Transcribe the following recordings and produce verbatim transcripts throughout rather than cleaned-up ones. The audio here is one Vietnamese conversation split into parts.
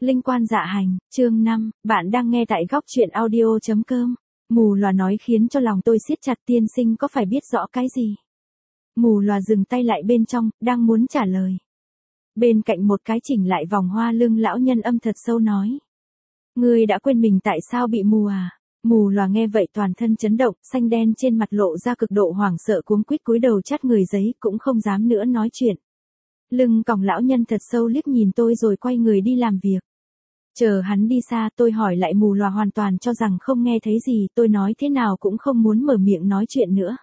Linh quan dạ hành, chương năm, bạn đang nghe tại góc truyện audio.com. Mù Lòa nói khiến cho lòng tôi siết chặt, tiên sinh có phải biết rõ cái gì? Mù Lòa dừng tay lại bên trong, đang muốn trả lời. Bên cạnh một cái chỉnh lại vòng hoa lưng lão nhân âm thật sâu nói. Ngươi đã quên mình tại sao bị mù à? Mù Lòa nghe vậy toàn thân chấn động, xanh đen trên mặt lộ ra cực độ hoảng sợ, cuống quýt cúi đầu chát người giấy, cũng không dám nữa nói chuyện. Lưng còng lão nhân thật sâu liếc nhìn tôi rồi quay người đi làm việc. Chờ hắn đi xa, tôi hỏi lại Mù Lòa hoàn toàn cho rằng không nghe thấy gì, tôi nói thế nào cũng không muốn mở miệng nói chuyện nữa.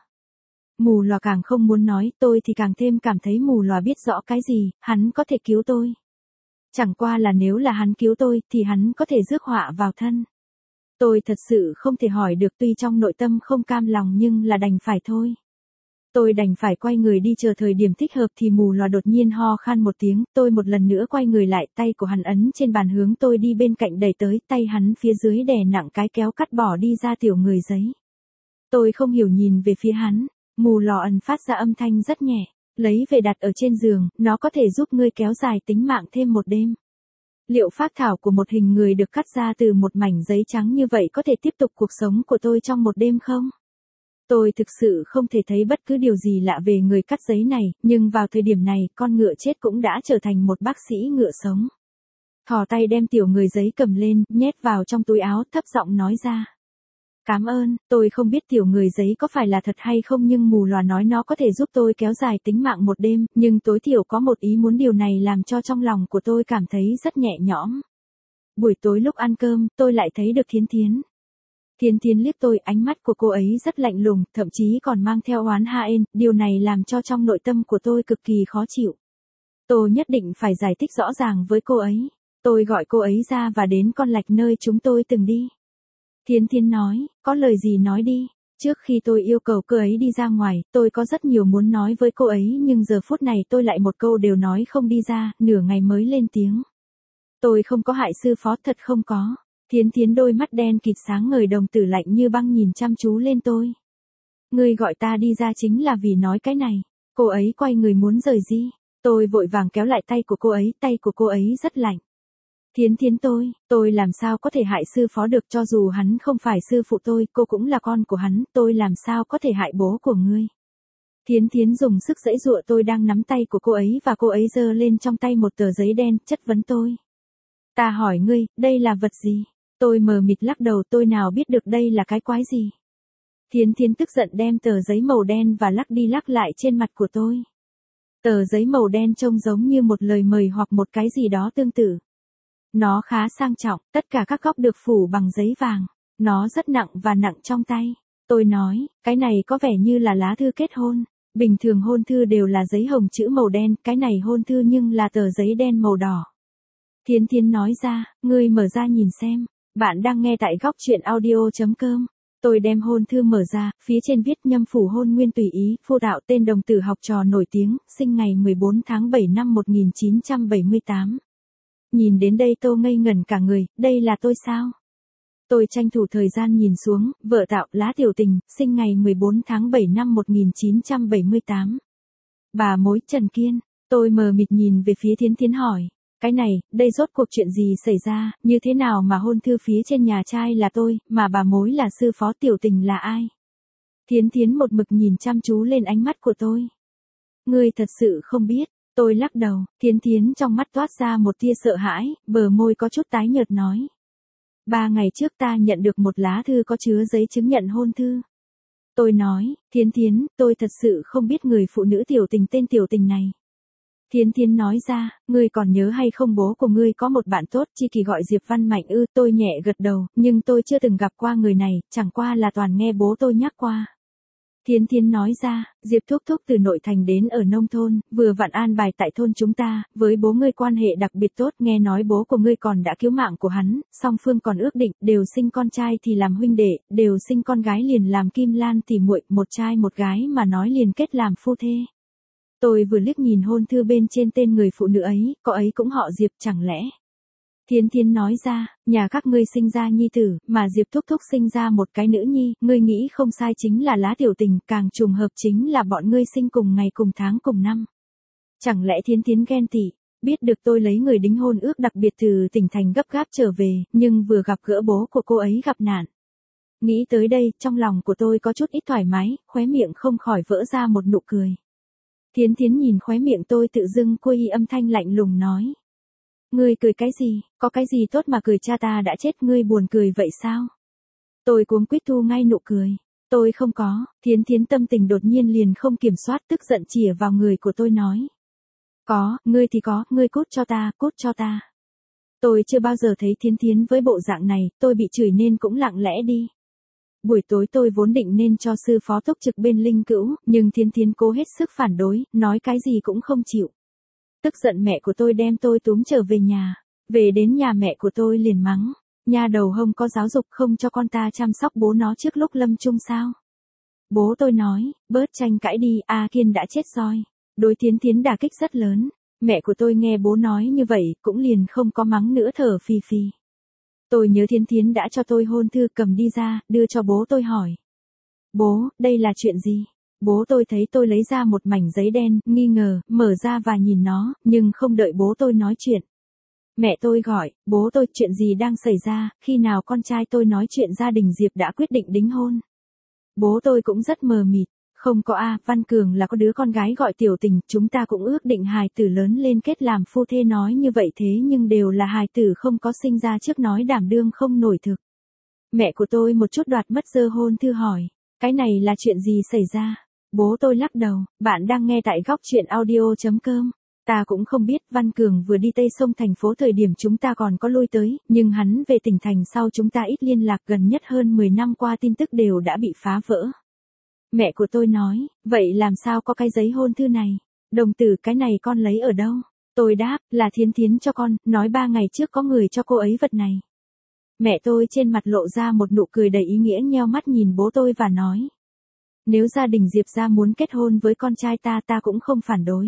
Mù Lòa càng không muốn nói, tôi thì càng thêm cảm thấy Mù Lòa biết rõ cái gì, hắn có thể cứu tôi. Chẳng qua là nếu là hắn cứu tôi, thì hắn có thể rước họa vào thân. Tôi thật sự không thể hỏi được, tuy trong nội tâm không cam lòng nhưng là đành phải thôi. Tôi đành phải quay người đi, chờ thời điểm thích hợp thì Mù Lòa đột nhiên ho khan một tiếng, tôi một lần nữa quay người lại, tay của hắn ấn trên bàn hướng tôi đi bên cạnh đẩy tới, tay hắn phía dưới đè nặng cái kéo cắt bỏ đi ra tiểu người giấy. Tôi không hiểu nhìn về phía hắn, Mù Lòa ẩn phát ra âm thanh rất nhẹ, lấy về đặt ở trên giường, nó có thể giúp ngươi kéo dài tính mạng thêm một đêm. Liệu pháp thảo của một hình người được cắt ra từ một mảnh giấy trắng như vậy có thể tiếp tục cuộc sống của tôi trong một đêm không? Tôi thực sự không thể thấy bất cứ điều gì lạ về người cắt giấy này, nhưng vào thời điểm này, con ngựa chết cũng đã trở thành một bác sĩ ngựa sống. Thò tay đem tiểu người giấy cầm lên, nhét vào trong túi áo, thấp giọng nói ra. Cảm ơn, tôi không biết tiểu người giấy có phải là thật hay không, nhưng Mù Lòa nói nó có thể giúp tôi kéo dài tính mạng một đêm, nhưng tối thiểu có một ý muốn, điều này làm cho trong lòng của tôi cảm thấy rất nhẹ nhõm. Buổi tối lúc ăn cơm, tôi lại thấy được Thiến Thiến. Thiến Thiến liếc tôi, ánh mắt của cô ấy rất lạnh lùng, thậm chí còn mang theo oán hờn, điều này làm cho trong nội tâm của tôi cực kỳ khó chịu. Tôi nhất định phải giải thích rõ ràng với cô ấy. Tôi gọi cô ấy ra và đến con lạch nơi chúng tôi từng đi. Thiến Thiến nói, có lời gì nói đi. Trước khi tôi yêu cầu cô ấy đi ra ngoài, tôi có rất nhiều muốn nói với cô ấy, nhưng giờ phút này tôi lại một câu đều nói không đi ra, nửa ngày mới lên tiếng. Tôi không có hại sư phó, thật không có. Thiến Thiến đôi mắt đen kịt sáng ngời, đồng tử lạnh như băng nhìn chăm chú lên tôi. Ngươi gọi ta đi ra chính là vì nói cái này. Cô ấy quay người muốn rời đi. Tôi vội vàng kéo lại tay của cô ấy, tay của cô ấy rất lạnh. Thiến Thiến tôi, tôi làm sao có thể hại sư phó được, cho dù hắn không phải sư phụ tôi, cô cũng là con của hắn, tôi làm sao có thể hại bố của ngươi. Thiến Thiến dùng sức giãy giụa, tôi đang nắm tay của cô ấy và cô ấy giơ lên trong tay một tờ giấy đen, chất vấn tôi. Ta hỏi ngươi, đây là vật gì? Tôi mờ mịt lắc đầu, tôi nào biết được đây là cái quái gì. Thiến Thiến tức giận đem tờ giấy màu đen và lắc đi lắc lại trên mặt của tôi. Tờ giấy màu đen trông giống như một lời mời hoặc một cái gì đó tương tự. Nó khá sang trọng, tất cả các góc được phủ bằng giấy vàng. Nó rất nặng và nặng trong tay. Tôi nói, cái này có vẻ như là lá thư kết hôn. Bình thường hôn thư đều là giấy hồng chữ màu đen, cái này hôn thư nhưng là tờ giấy đen màu đỏ. Thiến Thiến nói ra, ngươi mở ra nhìn xem. Bạn đang nghe tại góc truyện audio.com. Tôi đem hôn thư mở ra, phía trên viết nhâm phủ hôn nguyên tùy ý, phu đạo, tên đồng tử học trò nổi tiếng, sinh ngày mười bốn tháng bảy năm một nghìn chín trăm bảy mươi tám. Nhìn đến đây tôi ngây ngẩn cả người, đây là tôi sao? Tôi tranh thủ thời gian nhìn xuống, vợ tạo, lá tiểu tình, sinh ngày mười bốn tháng bảy năm một nghìn chín trăm bảy mươi tám. Bà mối Trần Kiên, tôi mờ mịt nhìn về phía Thiến Thiến hỏi. Cái này, đây rốt cuộc chuyện gì xảy ra, như thế nào mà hôn thư phía trên nhà trai là tôi, mà bà mối là sư phó, tiểu tình là ai? Thiến Thiến một mực nhìn chăm chú lên ánh mắt của tôi. Ngươi thật sự không biết, tôi lắc đầu, Thiến Thiến trong mắt toát ra một tia sợ hãi, bờ môi có chút tái nhợt nói. Ba ngày trước ta nhận được một lá thư có chứa giấy chứng nhận hôn thư. Tôi nói, Thiến Thiến, tôi thật sự không biết người phụ nữ tiểu tình tên tiểu tình này. Thiến Thiến nói ra, ngươi còn nhớ hay không, bố của ngươi có một bạn tốt, chi kỳ gọi Diệp Văn Mạnh ư? Tôi nhẹ gật đầu, nhưng tôi chưa từng gặp qua người này, chẳng qua là toàn nghe bố tôi nhắc qua. Thiến Thiến nói ra, Diệp thúc thúc từ nội thành đến ở nông thôn, vừa vặn an bài tại thôn chúng ta, với bố ngươi quan hệ đặc biệt tốt, nghe nói bố của ngươi còn đã cứu mạng của hắn, song phương còn ước định, đều sinh con trai thì làm huynh đệ, đều sinh con gái liền làm kim lan tỉ muội, một trai một gái mà nói liền kết làm phu thê. Tôi vừa liếc nhìn hôn thư bên trên tên người phụ nữ ấy, cô ấy cũng họ Diệp chẳng lẽ. Thiến Thiến nói ra, nhà các ngươi sinh ra nhi tử, mà Diệp thúc thúc sinh ra một cái nữ nhi, ngươi nghĩ không sai, chính là lá tiểu tình, càng trùng hợp chính là bọn ngươi sinh cùng ngày cùng tháng cùng năm. Chẳng lẽ Thiến Thiến ghen tị? biết được tôi lấy người đính hôn ước đặc biệt từ tỉnh thành gấp gáp trở về, nhưng vừa gặp gỡ bố của cô ấy gặp nạn. Nghĩ tới đây, trong lòng của tôi có chút ít thoải mái, khóe miệng không khỏi vỡ ra một nụ cười. Thiến Thiến nhìn khóe miệng tôi tự dưng cô y âm thanh lạnh lùng nói. Ngươi cười cái gì, có cái gì tốt mà cười, cha ta đã chết ngươi buồn cười vậy sao? Tôi cuống quýt thu ngay nụ cười. Tôi không có, Thiến Thiến tâm tình đột nhiên liền không kiểm soát, tức giận chĩa vào người của tôi nói. Có, ngươi thì có, ngươi cút cho ta, cút cho ta. Tôi chưa bao giờ thấy Thiến Thiến với bộ dạng này, tôi bị chửi nên cũng lặng lẽ đi. Buổi tối tôi vốn định nên cho sư phó túc trực bên linh cữu, nhưng Thiến Thiến cố hết sức phản đối, nói cái gì cũng không chịu. Tức giận mẹ của tôi đem tôi túm trở về nhà. Về đến nhà mẹ của tôi liền mắng. Nhà đầu hông có giáo dục, không cho con ta chăm sóc bố nó trước lúc lâm chung sao? Bố tôi nói, bớt tranh cãi đi, A Kiên đã chết rồi. Đối Thiến Thiến đả kích rất lớn. Mẹ của tôi nghe bố nói như vậy, cũng liền không có mắng nữa, thở phì phì. Tôi nhớ Thiến Thiến đã cho tôi hôn thư, cầm đi ra, đưa cho bố tôi hỏi. Bố, đây là chuyện gì? Bố tôi thấy tôi lấy ra một mảnh giấy đen, nghi ngờ, mở ra và nhìn nó, nhưng không đợi bố tôi nói chuyện. Mẹ tôi gọi, bố tôi, chuyện gì đang xảy ra, khi nào con trai tôi nói chuyện gia đình Diệp đã quyết định đính hôn. Bố tôi cũng rất mờ mịt, không có a, Văn Cường là có đứa con gái gọi Tiểu Tình, chúng ta cũng ước định hài tử lớn lên kết làm phu thê, nói như vậy thế nhưng đều là hài tử không có sinh ra trước, nói đảm đương không nổi thực. Mẹ của tôi một chút đoạt mất giơ hôn thư hỏi, cái này là chuyện gì xảy ra? Bố tôi lắc đầu, bạn đang nghe tại góc truyện audio.com. Ta cũng không biết, Văn Cường vừa đi Tây Sông thành phố thời điểm chúng ta còn có lui tới, nhưng hắn về tỉnh thành sau chúng ta ít liên lạc, gần nhất hơn mười năm qua tin tức đều đã bị phá vỡ. Mẹ của tôi nói, vậy làm sao có cái giấy hôn thư này? Đồng tử, cái này con lấy ở đâu? Tôi đáp, là Thiến Thiến cho con, nói ba ngày trước có người cho cô ấy vật này. Mẹ tôi trên mặt lộ ra một nụ cười đầy ý nghĩa, nheo mắt nhìn bố tôi và nói. Nếu gia đình Diệp gia muốn kết hôn với con trai ta, ta cũng không phản đối.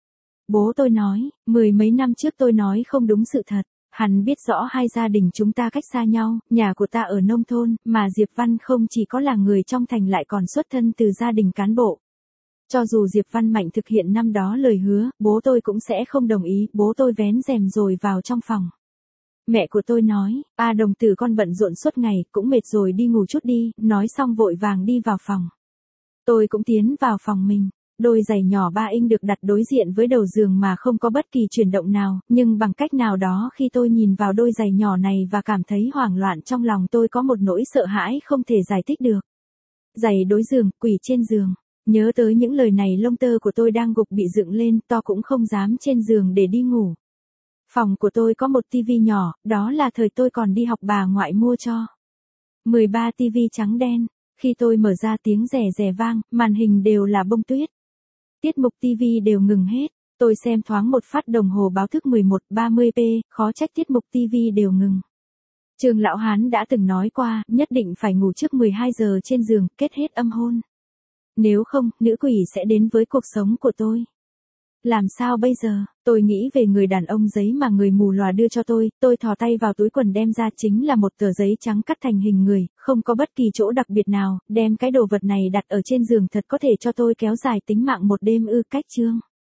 Bố tôi nói, mười mấy năm trước tôi nói không đúng sự thật, hắn biết rõ hai gia đình chúng ta cách xa nhau, nhà của ta ở nông thôn, mà Diệp Văn không chỉ có là người trong thành lại còn xuất thân từ gia đình cán bộ. Cho dù Diệp Văn mạnh thực hiện năm đó lời hứa, bố tôi cũng sẽ không đồng ý, bố tôi vén rèm rồi vào trong phòng. Mẹ của tôi nói, a đồng tử, con bận rộn suốt ngày, cũng mệt rồi, đi ngủ chút đi, nói xong vội vàng đi vào phòng. Tôi cũng tiến vào phòng mình. Đôi giày nhỏ ba inch được đặt đối diện với đầu giường mà không có bất kỳ chuyển động nào, nhưng bằng cách nào đó khi tôi nhìn vào đôi giày nhỏ này và cảm thấy hoảng loạn, trong lòng tôi có một nỗi sợ hãi không thể giải thích được. Giày đối giường, quỷ trên giường. Nhớ tới những lời này, lông tơ của tôi đang gục bị dựng lên, to cũng không dám trên giường để đi ngủ. Phòng của tôi có một tivi nhỏ, đó là thời tôi còn đi học bà ngoại mua cho. mười ba tivi trắng đen. Khi tôi mở ra tiếng rè rè vang, màn hình đều là bông tuyết. Tiết mục tivi đều ngừng hết. Tôi xem thoáng một phát đồng hồ báo thức mười một ba mươi p, khó trách tiết mục tivi đều ngừng. Trường Lão Hán đã từng nói qua, nhất định phải ngủ trước mười hai giờ trên giường, kết hết âm hôn. Nếu không, nữ quỷ sẽ đến với cuộc sống của tôi. Làm sao bây giờ? Tôi nghĩ về người đàn ông giấy mà người mù lòa đưa cho tôi, tôi thò tay vào túi quần đem ra, chính là một tờ giấy trắng cắt thành hình người, không có bất kỳ chỗ đặc biệt nào, đem cái đồ vật này đặt ở trên giường thật có thể cho tôi kéo dài tính mạng một đêm ư? Cách chương.